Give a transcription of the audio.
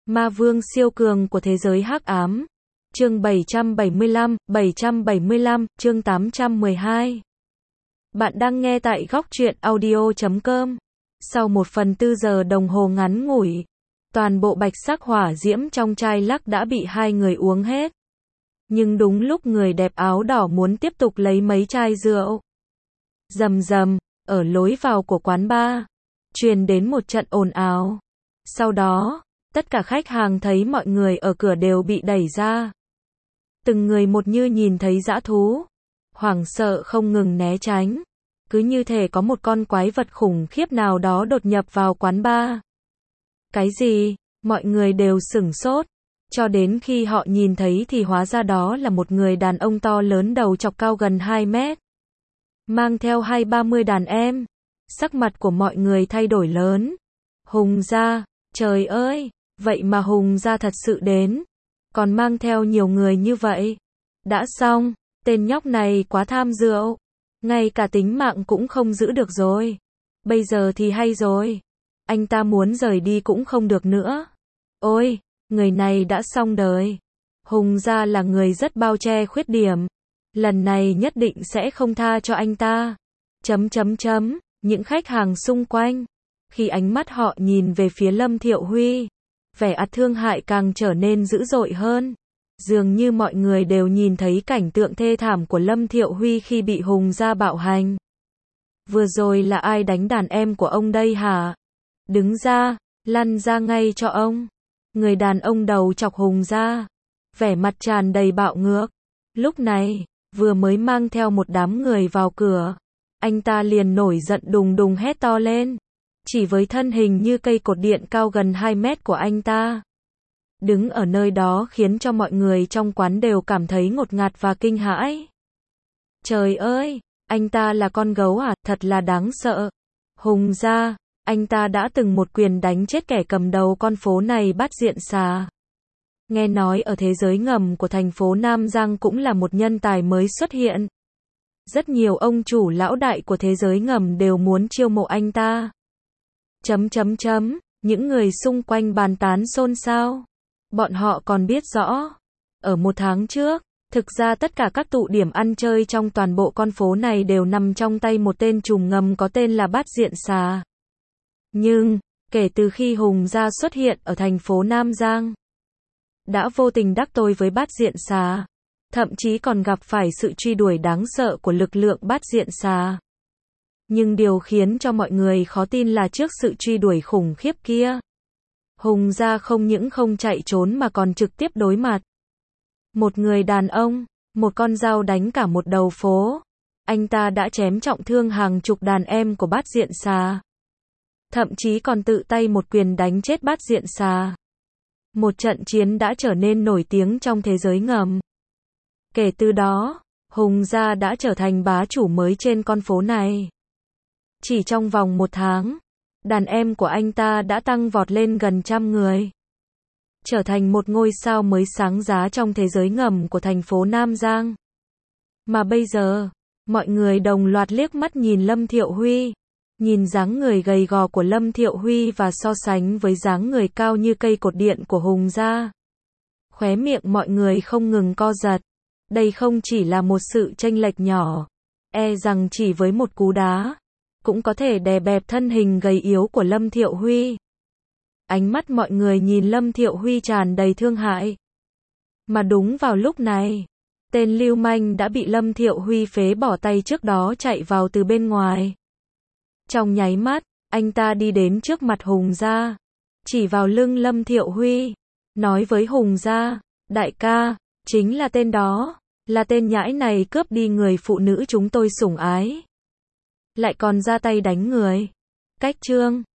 Ma vương siêu cường của thế giới hắc ám. Chương 775, chương 812. Bạn đang nghe tại góc truyện audio.com. Sau 1/4 giờ đồng hồ ngắn ngủi, toàn bộ bạch sắc hỏa diễm trong chai lắc đã bị hai người uống hết. Nhưng đúng lúc người đẹp áo đỏ muốn tiếp tục lấy mấy chai rượu, rầm rầm, ở lối vào của quán bar, truyền đến một trận ồn ào. Sau đó, tất cả khách hàng thấy mọi người ở cửa đều bị đẩy ra. Từng người một như nhìn thấy dã thú, hoảng sợ không ngừng né tránh. Cứ như thể có một con quái vật khủng khiếp nào đó đột nhập vào quán bar. Cái gì? Mọi người đều sửng sốt. Cho đến khi họ nhìn thấy thì hóa ra đó là một người đàn ông to lớn đầu chọc cao gần 2 mét. Mang theo 20-30 đàn em. Sắc mặt của mọi người thay đổi lớn. Hùng gia, trời ơi, vậy mà Hùng gia thật sự đến. Còn mang theo nhiều người như vậy. Đã xong, tên nhóc này quá tham rượu. Ngay cả tính mạng cũng không giữ được rồi. Bây giờ thì hay rồi. Anh ta muốn rời đi cũng không được nữa. Ôi, người này đã xong đời. Hùng gia là người rất bao che khuyết điểm. Lần này nhất định sẽ không tha cho anh ta. Những khách hàng xung quanh, khi ánh mắt họ nhìn về phía Lâm Thiệu Huy, vẻ ắt thương hại càng trở nên dữ dội hơn. Dường như mọi người đều nhìn thấy cảnh tượng thê thảm của Lâm Thiệu Huy khi bị Hùng gia bạo hành. Vừa rồi là ai đánh đàn em của ông đây hả? Đứng ra, lăn ra ngay cho ông. Người đàn ông đầu chọc Hùng gia, vẻ mặt tràn đầy bạo ngược. Lúc này, vừa mới mang theo một đám người vào cửa, anh ta liền nổi giận đùng đùng hét to lên. Chỉ với thân hình như cây cột điện cao gần 2 mét của anh ta, đứng ở nơi đó khiến cho mọi người trong quán đều cảm thấy ngột ngạt và kinh hãi. Trời ơi, anh ta là con gấu à, thật là đáng sợ. Hùng gia, anh ta đã từng một quyền đánh chết kẻ cầm đầu con phố này Bát Diện Xà. Nghe nói ở thế giới ngầm của thành phố Nam Giang cũng là một nhân tài mới xuất hiện. Rất nhiều ông chủ lão đại của thế giới ngầm đều muốn chiêu mộ anh ta. Những người xung quanh bàn tán xôn xao. Bọn họ còn biết rõ, ở 1 tháng trước, thực ra tất cả các tụ điểm ăn chơi trong toàn bộ con phố này đều nằm trong tay một tên trùm ngầm có tên là Bát Diện Xà. Nhưng, kể từ khi Hùng gia xuất hiện ở thành phố Nam Giang, đã vô tình đắc tội với Bát Diện Xà, thậm chí còn gặp phải sự truy đuổi đáng sợ của lực lượng Bát Diện Xà. Nhưng điều khiến cho mọi người khó tin là trước sự truy đuổi khủng khiếp kia, Hùng gia không những không chạy trốn mà còn trực tiếp đối mặt. Một người đàn ông, một con dao đánh cả một đầu phố. Anh ta đã chém trọng thương hàng chục đàn em của Bát Diện Xà. Thậm chí còn tự tay một quyền đánh chết Bát Diện Xà. Một trận chiến đã trở nên nổi tiếng trong thế giới ngầm. Kể từ đó, Hùng gia đã trở thành bá chủ mới trên con phố này. Chỉ trong vòng 1 tháng, đàn em của anh ta đã tăng vọt lên gần 100 người. Trở thành một ngôi sao mới sáng giá trong thế giới ngầm của thành phố Nam Giang. Mà bây giờ, mọi người đồng loạt liếc mắt nhìn Lâm Thiệu Huy. Nhìn dáng người gầy gò của Lâm Thiệu Huy và so sánh với dáng người cao như cây cột điện của Hùng gia. Khóe miệng mọi người không ngừng co giật. Đây không chỉ là một sự chênh lệch nhỏ. E rằng chỉ với một cú đá, cũng có thể đè bẹp thân hình gầy yếu của Lâm Thiệu Huy. Ánh mắt mọi người nhìn Lâm Thiệu Huy tràn đầy thương hại. Mà đúng vào lúc này, tên lưu manh đã bị Lâm Thiệu Huy phế bỏ tay trước đó chạy vào từ bên ngoài. Trong nháy mắt, anh ta đi đến trước mặt Hùng gia, chỉ vào lưng Lâm Thiệu Huy, nói với Hùng gia, đại ca, chính là tên đó, là tên nhãi này cướp đi người phụ nữ chúng tôi sủng ái. Lại còn ra tay đánh người. Cách chương